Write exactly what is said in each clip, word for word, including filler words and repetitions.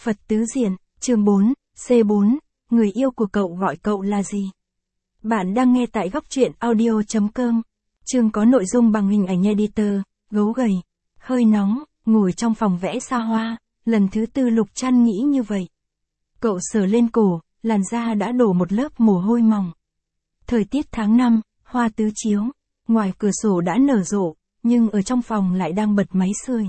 Phật tứ diện, chương bốn, C bốn, người yêu của cậu gọi cậu là gì? Bạn đang nghe tại góc truyện audio chấm com. Chương có nội dung bằng hình ảnh editor, gấu gầy, hơi nóng, ngồi trong phòng vẽ xa hoa, lần thứ tư Lục Trăn nghĩ như vậy. Cậu sờ lên cổ, làn da đã đổ một lớp mồ hôi mỏng. Thời tiết tháng năm, hoa tứ chiếu, ngoài cửa sổ đã nở rộ, nhưng ở trong phòng lại đang bật máy sưởi.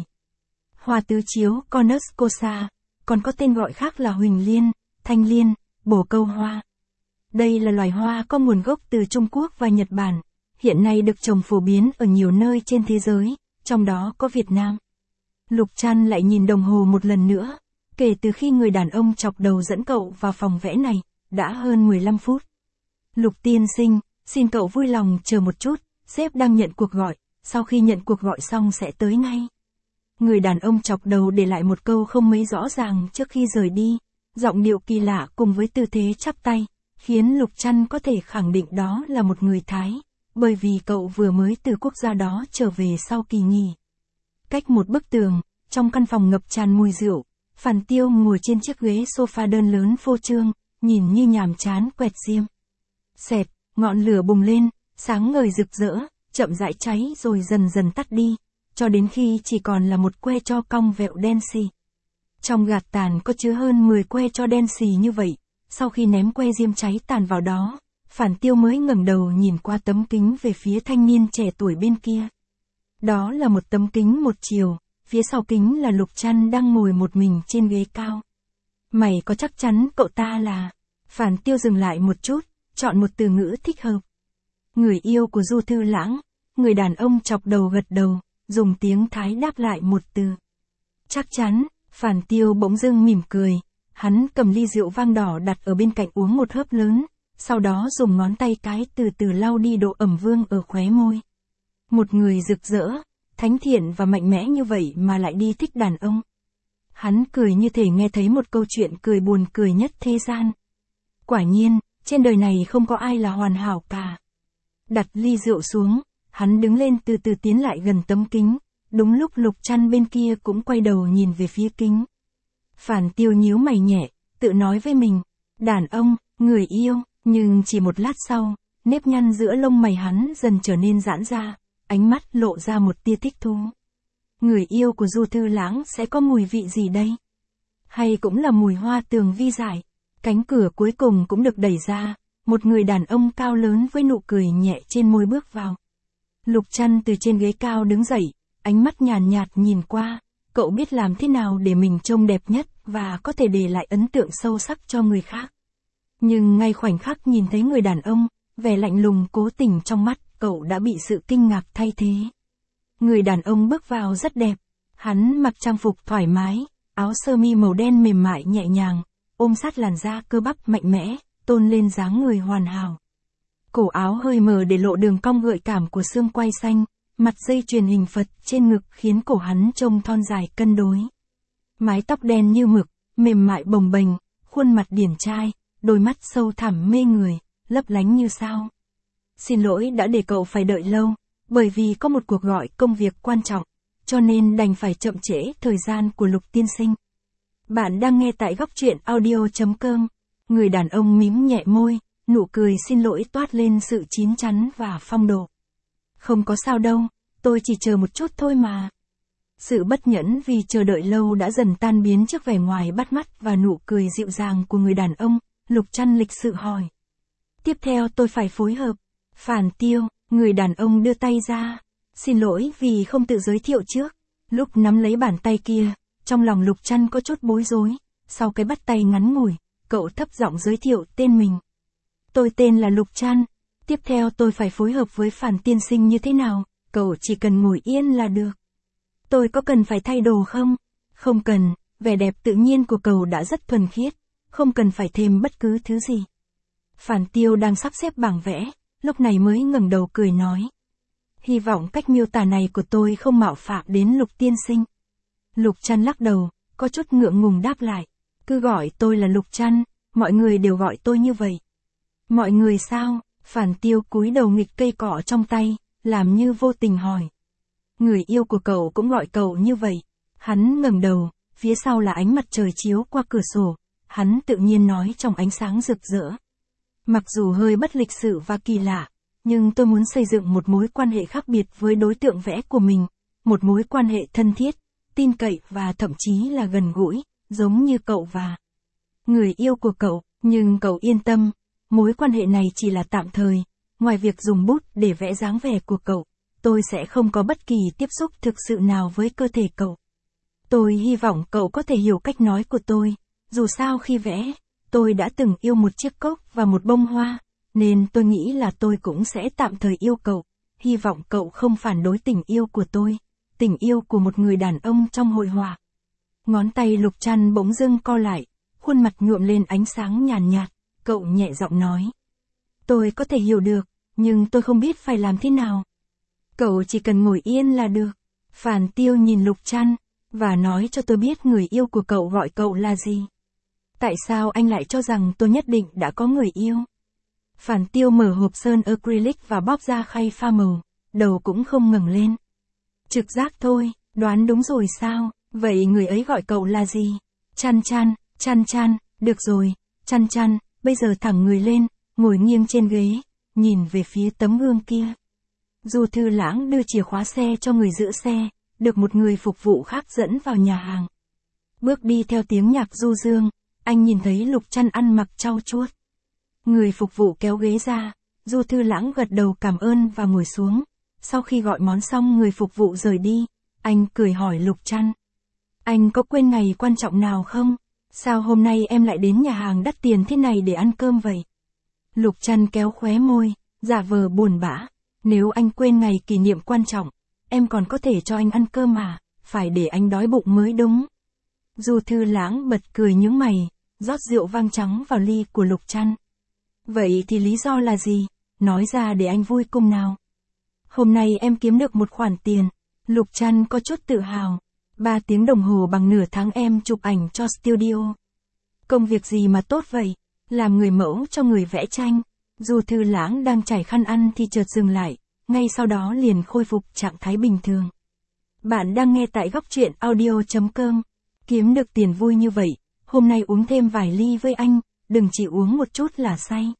Hoa tứ chiếu Conus cosa, còn có tên gọi khác là huỳnh liên, thanh liên, bồ câu hoa. Đây là loài hoa có nguồn gốc từ Trung Quốc và Nhật Bản, hiện nay được trồng phổ biến ở nhiều nơi trên thế giới, trong đó có Việt Nam. Lục Trăn lại nhìn đồng hồ một lần nữa, kể từ khi người đàn ông chọc đầu dẫn cậu vào phòng vẽ này, đã hơn mười lăm phút. Lục tiên sinh, xin cậu vui lòng chờ một chút, sếp đang nhận cuộc gọi, sau khi nhận cuộc gọi xong sẽ tới ngay. Người đàn ông chọc đầu để lại một câu không mấy rõ ràng trước khi rời đi, giọng điệu kỳ lạ cùng với tư thế chắp tay, khiến Lục Trăn có thể khẳng định đó là một người Thái, bởi vì cậu vừa mới từ quốc gia đó trở về sau kỳ nghỉ. Cách một bức tường, trong căn phòng ngập tràn mùi rượu, Phàn Tiêu ngồi trên chiếc ghế sofa đơn lớn phô trương, nhìn như nhàm chán quẹt diêm. Xẹt, ngọn lửa bùng lên, sáng ngời rực rỡ, chậm rãi cháy rồi dần dần tắt đi, cho đến khi chỉ còn là một que tro cong vẹo đen xì. Trong gạt tàn có chứa hơn mười que tro đen xì như vậy, sau khi ném que diêm cháy tàn vào đó, Phàn Tiêu mới ngẩng đầu nhìn qua tấm kính về phía thanh niên trẻ tuổi bên kia. Đó là một tấm kính một chiều, phía sau kính là Lục Trăn đang ngồi một mình trên ghế cao. Mày có chắc chắn cậu ta là... Phàn Tiêu dừng lại một chút, chọn một từ ngữ thích hợp. Người yêu của Du Thư Lãng, người đàn ông chọc đầu gật đầu, dùng tiếng Thái đáp lại một từ. Chắc chắn, Phàn Tiêu bỗng dưng mỉm cười, hắn cầm ly rượu vang đỏ đặt ở bên cạnh uống một hớp lớn, sau đó dùng ngón tay cái từ từ lau đi độ ẩm vương ở khóe môi. Một người rực rỡ, thánh thiện và mạnh mẽ như vậy mà lại đi thích đàn ông. Hắn cười như thể nghe thấy một câu chuyện cười buồn cười nhất thế gian. Quả nhiên, trên đời này không có ai là hoàn hảo cả. Đặt ly rượu xuống, hắn đứng lên từ từ tiến lại gần tấm kính, đúng lúc Lục Trăn bên kia cũng quay đầu nhìn về phía kính. Phàn Tiêu nhíu mày nhẹ, tự nói với mình, đàn ông, người yêu, nhưng chỉ một lát sau, nếp nhăn giữa lông mày hắn dần trở nên giãn ra, ánh mắt lộ ra một tia thích thú. Người yêu của Du Thư Lãng sẽ có mùi vị gì đây? Hay cũng là mùi hoa tường vi giải? Cánh cửa cuối cùng cũng được đẩy ra, một người đàn ông cao lớn với nụ cười nhẹ trên môi bước vào. Lục Trăn từ trên ghế cao đứng dậy, ánh mắt nhàn nhạt nhìn qua, cậu biết làm thế nào để mình trông đẹp nhất và có thể để lại ấn tượng sâu sắc cho người khác. Nhưng ngay khoảnh khắc nhìn thấy người đàn ông, vẻ lạnh lùng cố tình trong mắt, cậu đã bị sự kinh ngạc thay thế. Người đàn ông bước vào rất đẹp, hắn mặc trang phục thoải mái, áo sơ mi màu đen mềm mại nhẹ nhàng, ôm sát làn da cơ bắp mạnh mẽ, tôn lên dáng người hoàn hảo. Cổ áo hơi mờ để lộ đường cong gợi cảm của xương quai xanh, mặt dây chuyền hình Phật trên ngực khiến cổ hắn trông thon dài cân đối. Mái tóc đen như mực, mềm mại bồng bềnh, khuôn mặt điển trai, đôi mắt sâu thẳm mê người, lấp lánh như sao. Xin lỗi đã để cậu phải đợi lâu, bởi vì có một cuộc gọi công việc quan trọng, cho nên đành phải chậm trễ thời gian của Lục tiên sinh. Bạn đang nghe tại góc truyện audio chấm com. Người đàn ông mím nhẹ môi, nụ cười xin lỗi toát lên sự chín chắn và phong độ. Không có sao đâu, tôi chỉ chờ một chút thôi mà. Sự bất nhẫn vì chờ đợi lâu đã dần tan biến trước vẻ ngoài bắt mắt và nụ cười dịu dàng của người đàn ông, Lục Trăn lịch sự hỏi. Tiếp theo tôi phải phối hợp. Phàn Tiêu, người đàn ông đưa tay ra. Xin lỗi vì không tự giới thiệu trước. Lúc nắm lấy bàn tay kia, trong lòng Lục Trăn có chút bối rối, sau cái bắt tay ngắn ngủi, cậu thấp giọng giới thiệu tên mình. Tôi tên là Lục Trăn, tiếp theo tôi phải phối hợp với Phàn tiên sinh như thế nào, cậu chỉ cần ngồi yên là được. Tôi có cần phải thay đồ không? Không cần, vẻ đẹp tự nhiên của cậu đã rất thuần khiết, không cần phải thêm bất cứ thứ gì. Phàn Tiêu đang sắp xếp bảng vẽ, lúc này mới ngẩng đầu cười nói. Hy vọng cách miêu tả này của tôi không mạo phạm đến Lục tiên sinh. Lục Trăn lắc đầu, có chút ngượng ngùng đáp lại. Cứ gọi tôi là Lục Trăn, mọi người đều gọi tôi như vậy. Mọi người sao? Phàn Tiêu cúi đầu nghịch cây cọ trong tay, làm như vô tình hỏi. Người yêu của cậu cũng gọi cậu như vậy. Hắn ngẩng đầu, phía sau là ánh mặt trời chiếu qua cửa sổ, hắn tự nhiên nói trong ánh sáng rực rỡ. Mặc dù hơi bất lịch sự và kỳ lạ, nhưng tôi muốn xây dựng một mối quan hệ khác biệt với đối tượng vẽ của mình, một mối quan hệ thân thiết, tin cậy và thậm chí là gần gũi, giống như cậu và người yêu của cậu, nhưng cậu yên tâm, mối quan hệ này chỉ là tạm thời, ngoài việc dùng bút để vẽ dáng vẻ của cậu, tôi sẽ không có bất kỳ tiếp xúc thực sự nào với cơ thể cậu. Tôi hy vọng cậu có thể hiểu cách nói của tôi, dù sao khi vẽ, tôi đã từng yêu một chiếc cốc và một bông hoa, nên tôi nghĩ là tôi cũng sẽ tạm thời yêu cậu, hy vọng cậu không phản đối tình yêu của tôi, tình yêu của một người đàn ông trong hội họa. Ngón tay Lục Trăn bỗng dưng co lại, khuôn mặt nhuộm lên ánh sáng nhàn nhạt, cậu nhẹ giọng nói. Tôi có thể hiểu được, nhưng tôi không biết phải làm thế nào. Cậu chỉ cần ngồi yên là được. Phàn Tiêu nhìn Lục Trăn, và nói cho tôi biết người yêu của cậu gọi cậu là gì. Tại sao anh lại cho rằng tôi nhất định đã có người yêu? Phàn Tiêu mở hộp sơn acrylic và bóp ra khay pha màu, đầu cũng không ngẩng lên. Trực giác thôi, đoán đúng rồi sao, vậy người ấy gọi cậu là gì? Chăn Chăn, Chăn Chăn, được rồi, Chăn Chăn, bây giờ thẳng người lên, ngồi nghiêng trên ghế, nhìn về phía tấm gương kia. Du Thư Lãng đưa chìa khóa xe cho người giữ xe, được một người phục vụ khác dẫn vào nhà hàng. Bước đi theo tiếng nhạc du dương, anh nhìn thấy Lục Trăn ăn mặc trau chuốt. Người phục vụ kéo ghế ra, Du Thư Lãng gật đầu cảm ơn và ngồi xuống. Sau khi gọi món xong người phục vụ rời đi, anh cười hỏi Lục Trăn. Anh có quên ngày quan trọng nào không? Sao hôm nay em lại đến nhà hàng đắt tiền thế này để ăn cơm vậy? Lục Trăn kéo khóe môi, giả vờ buồn bã. Nếu anh quên ngày kỷ niệm quan trọng, em còn có thể cho anh ăn cơm mà, phải để anh đói bụng mới đúng. Du Thư Lãng bật cười nhướng mày, rót rượu vang trắng vào ly của Lục Trăn. Vậy thì lý do là gì? Nói ra để anh vui cùng nào. Hôm nay em kiếm được một khoản tiền. Lục Trăn có chút tự hào. Ba tiếng đồng hồ bằng nửa tháng em chụp ảnh cho studio. Công việc gì mà tốt vậy? Làm người mẫu cho người vẽ tranh. Du Thư Lãng đang chải khăn ăn thì chợt dừng lại, ngay sau đó liền khôi phục trạng thái bình thường. Bạn đang nghe tại góc truyện audio chấm com. Kiếm được tiền vui như vậy, hôm nay uống thêm vài ly với anh, đừng chỉ uống một chút là say.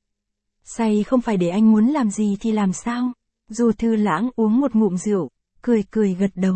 Say không phải để anh muốn làm gì thì làm sao? Du Thư Lãng uống một ngụm rượu, cười cười gật đầu.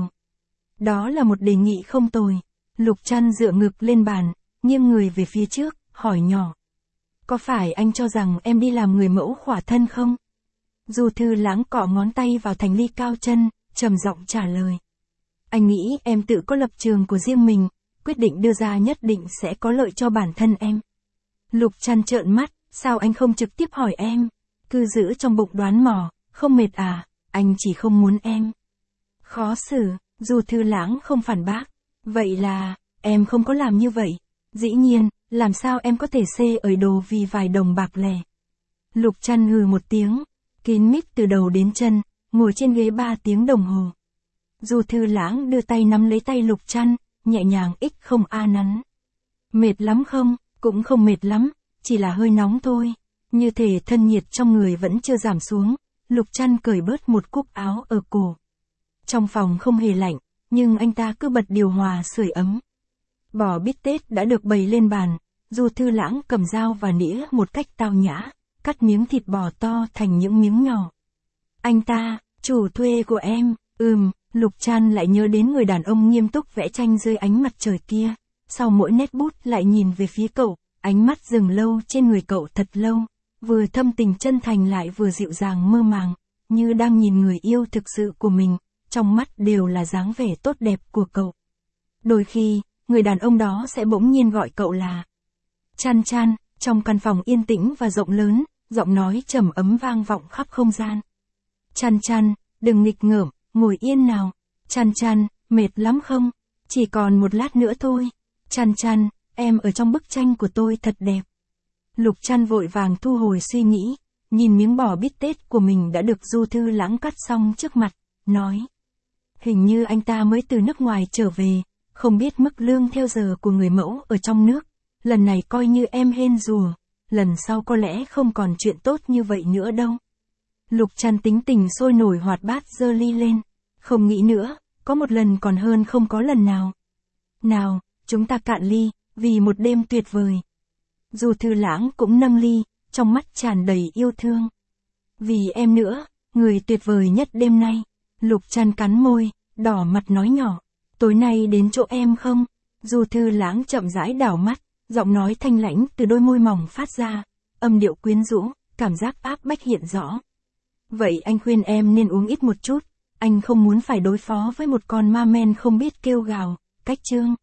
Đó là một đề nghị không tồi. Lục Trăn dựa ngực lên bàn, nghiêng người về phía trước, hỏi nhỏ. Có phải anh cho rằng em đi làm người mẫu khỏa thân không? Du Thư Lãng cọ ngón tay vào thành ly cao chân, trầm giọng trả lời. Anh nghĩ em tự có lập trường của riêng mình, quyết định đưa ra nhất định sẽ có lợi cho bản thân em. Lục Trăn trợn mắt, sao anh không trực tiếp hỏi em? Cứ giữ trong bụng đoán mò, không mệt à, anh chỉ không muốn em. Khó xử, Du Thư Lãng không phản bác. Vậy là, em không có làm như vậy. Dĩ nhiên, làm sao em có thể xê ở đồ vì vài đồng bạc lẻ. Lục Trăn hừ một tiếng, kín mít từ đầu đến chân, ngồi trên ghế ba tiếng đồng hồ. Du Thư Lãng đưa tay nắm lấy tay Lục Trăn, nhẹ nhàng ích không a nắn. Mệt lắm không? Cũng không mệt lắm, chỉ là hơi nóng thôi. Như thể thân nhiệt trong người vẫn chưa giảm xuống, Lục Trăn cởi bớt một cúc áo ở cổ. Trong phòng không hề lạnh, nhưng anh ta cứ bật điều hòa sưởi ấm. Bò bít tết đã được bày lên bàn, Du Thư Lãng cầm dao và nĩa một cách tao nhã, cắt miếng thịt bò to thành những miếng nhỏ. Anh ta, chủ thuê của em, ừm, Lục Trăn lại nhớ đến người đàn ông nghiêm túc vẽ tranh dưới ánh mặt trời kia, sau mỗi nét bút lại nhìn về phía cậu, ánh mắt dừng lâu trên người cậu thật lâu, vừa thâm tình chân thành lại vừa dịu dàng mơ màng, như đang nhìn người yêu thực sự của mình, trong mắt đều là dáng vẻ tốt đẹp của cậu. Đôi khi, người đàn ông đó sẽ bỗng nhiên gọi cậu là Chăn Chăn, trong căn phòng yên tĩnh và rộng lớn, giọng nói trầm ấm vang vọng khắp không gian. Chăn Chăn, đừng nghịch ngợm, ngồi yên nào. Chăn Chăn, mệt lắm không? Chỉ còn một lát nữa thôi. Chăn Chăn, em ở trong bức tranh của tôi thật đẹp. Lục Trăn vội vàng thu hồi suy nghĩ, nhìn miếng bò bít tết của mình đã được Du Thư Lãng cắt xong trước mặt, nói. Hình như anh ta mới từ nước ngoài trở về, không biết mức lương theo giờ của người mẫu ở trong nước. Lần này coi như em hên rùa, lần sau có lẽ không còn chuyện tốt như vậy nữa đâu. Lục Trăn tính tình sôi nổi hoạt bát giơ ly lên, không nghĩ nữa, có một lần còn hơn không có lần nào. Nào, chúng ta cạn ly, vì một đêm tuyệt vời. Du Thư Lãng cũng nâng ly, trong mắt tràn đầy yêu thương. Vì em nữa, người tuyệt vời nhất đêm nay. Lục Trăn cắn môi, đỏ mặt nói nhỏ, tối nay đến chỗ em không? Du Thư Lãng chậm rãi đảo mắt, giọng nói thanh lãnh từ đôi môi mỏng phát ra, âm điệu quyến rũ, cảm giác áp bách hiện rõ. Vậy anh khuyên em nên uống ít một chút, anh không muốn phải đối phó với một con ma men không biết kêu gào, cách chương.